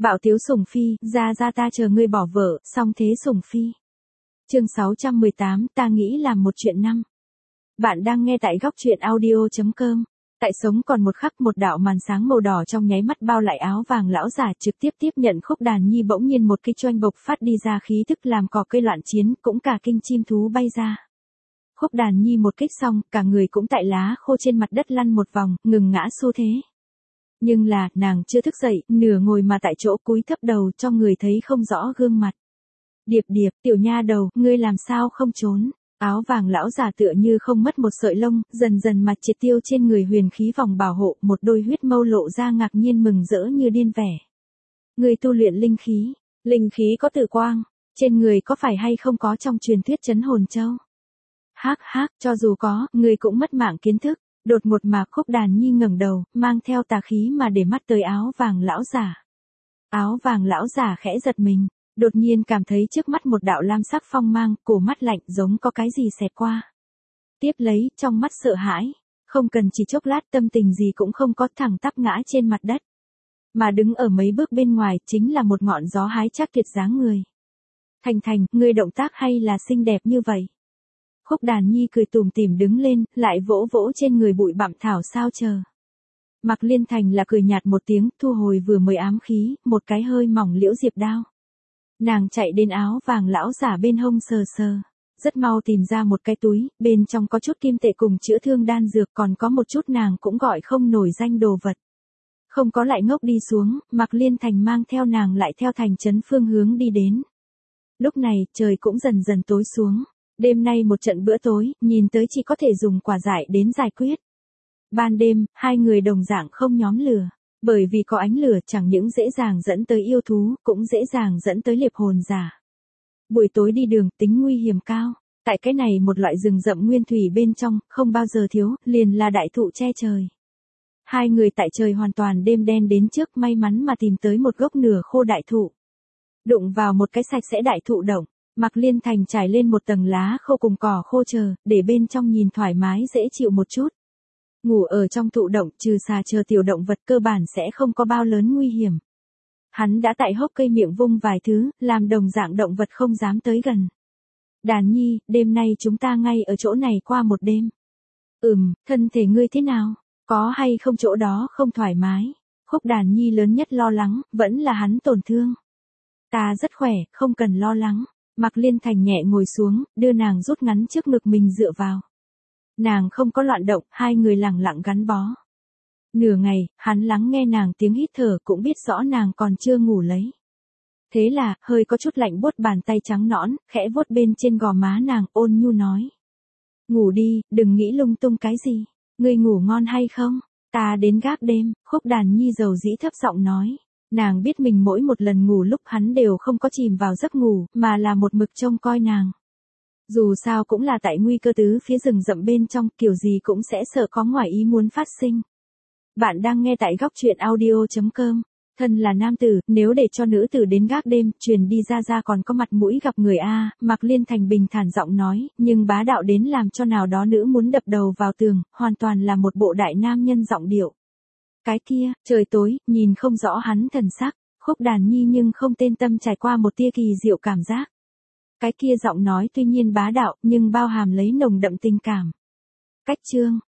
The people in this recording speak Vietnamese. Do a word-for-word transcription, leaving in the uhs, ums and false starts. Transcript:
Bạo tiếu sủng phi, ra ra ta chờ ngươi bỏ vợ, xong thế sủng phi. Chương sáu trăm mười tám, ta nghĩ làm một chuyện năm. Bạn đang nghe tại góc truyện audio chấm com. Tại sống còn một khắc, một đạo màn sáng màu đỏ trong nháy mắt bao lại áo vàng lão giả, trực tiếp tiếp nhận Khúc Đàn Nhi. Bỗng nhiên một cái choanh bộc phát đi ra, khí thức làm cỏ cây loạn chiến, cũng cả kinh chim thú bay ra. Khúc Đàn Nhi một kích xong, cả người cũng tại lá khô trên mặt đất lăn một vòng, ngừng ngã xu thế. Nhưng là, nàng chưa thức dậy, nửa ngồi mà tại chỗ cúi thấp đầu, cho người thấy không rõ gương mặt. Điệp điệp, tiểu nha đầu, ngươi làm sao không trốn? Áo vàng lão giả tựa như không mất một sợi lông, dần dần mặt triệt tiêu trên người huyền khí vòng bảo hộ, một đôi huyết mâu lộ ra ngạc nhiên mừng rỡ như điên vẻ. Ngươi tu luyện linh khí, linh khí có tự quang, trên người có phải hay không có trong truyền thuyết trấn hồn châu? Hắc hắc, cho dù có, ngươi cũng mất mạng kiến thức. Đột ngột mà Khúc Đàn Nhi ngẩng đầu, mang theo tà khí mà để mắt tới áo vàng lão giả. Áo vàng lão giả khẽ giật mình, đột nhiên cảm thấy trước mắt một đạo lam sắc phong mang, cổ mắt lạnh giống có cái gì xẹt qua. Tiếp lấy, trong mắt sợ hãi, không cần chỉ chốc lát tâm tình gì cũng không có, thẳng tắp ngã trên mặt đất. Mà đứng ở mấy bước bên ngoài chính là một ngọn gió hái chắc tuyệt dáng người. Thành Thành, ngươi động tác hay là xinh đẹp như vậy? Khúc Đàn Nhi cười tủm tỉm đứng lên, lại vỗ vỗ trên người bụi bặm thảo sao chờ. Mạc Liên Thành là cười nhạt một tiếng, thu hồi vừa mới ám khí, một cái hơi mỏng liễu diệp đao. Nàng chạy đến áo vàng lão giả bên hông sờ sờ, rất mau tìm ra một cái túi, bên trong có chút kim tệ cùng chữa thương đan dược, còn có một chút nàng cũng gọi không nổi danh đồ vật. Không có lại ngốc đi xuống, Mạc Liên Thành mang theo nàng lại theo thành trấn phương hướng đi đến. Lúc này, trời cũng dần dần tối xuống. Đêm nay một trận bữa tối, nhìn tới chỉ có thể dùng quả dại đến giải quyết. Ban đêm, hai người đồng dạng không nhóm lửa, bởi vì có ánh lửa chẳng những dễ dàng dẫn tới yêu thú, cũng dễ dàng dẫn tới liệp hồn giả. Buổi tối đi đường tính nguy hiểm cao, tại cái này một loại rừng rậm nguyên thủy bên trong, không bao giờ thiếu, liền là đại thụ che trời. Hai người tại trời hoàn toàn đêm đen đến trước, may mắn mà tìm tới một gốc nửa khô đại thụ. Đụng vào một cái sạch sẽ đại thụ động. Mạc Liên Thành trải lên một tầng lá khô cùng cỏ khô chờ, để bên trong nhìn thoải mái dễ chịu một chút. Ngủ ở trong thụ động, trừ xà chờ tiểu động vật cơ bản sẽ không có bao lớn nguy hiểm. Hắn đã tại hốc cây miệng vung vài thứ, làm đồng dạng động vật không dám tới gần. Đàn Nhi, đêm nay chúng ta ngay ở chỗ này qua một đêm. Ừm, thân thể ngươi thế nào? Có hay không chỗ đó không thoải mái? Khúc Đàn Nhi lớn nhất lo lắng, vẫn là hắn tổn thương. Ta rất khỏe, không cần lo lắng. Mạc Liên Thành nhẹ ngồi xuống, đưa nàng rút ngắn trước ngực mình dựa vào. Nàng không có loạn động, hai người lặng lặng gắn bó. Nửa ngày, hắn lắng nghe nàng tiếng hít thở, cũng biết rõ nàng còn chưa ngủ lấy. Thế là, hơi có chút lạnh buốt bàn tay trắng nõn, khẽ vuốt bên trên gò má nàng, ôn nhu nói. Ngủ đi, đừng nghĩ lung tung cái gì. Ngươi ngủ ngon hay không? Ta đến gác đêm. Khúc Đàn Nhi dầu dĩ thấp giọng nói. Nàng biết mình mỗi một lần ngủ lúc hắn đều không có chìm vào giấc ngủ, mà là một mực trông coi nàng. Dù sao cũng là tại nguy cơ tứ phía rừng rậm bên trong, kiểu gì cũng sẽ sợ có ngoài ý muốn phát sinh. Bạn đang nghe tại góc truyện audio chấm com. Thân là nam tử, nếu để cho nữ tử đến gác đêm, truyền đi ra ra còn có mặt mũi gặp người a. Mạc Liên Thành bình thản giọng nói, nhưng bá đạo đến làm cho nào đó nữ muốn đập đầu vào tường, hoàn toàn là một bộ đại nam nhân giọng điệu. Cái kia, trời tối, nhìn không rõ hắn thần sắc, Khúc Đàn Nhi nhưng không tên tâm trải qua một tia kỳ diệu cảm giác. Cái kia giọng nói tuy nhiên bá đạo, nhưng bao hàm lấy nồng đậm tình cảm. Cách chương,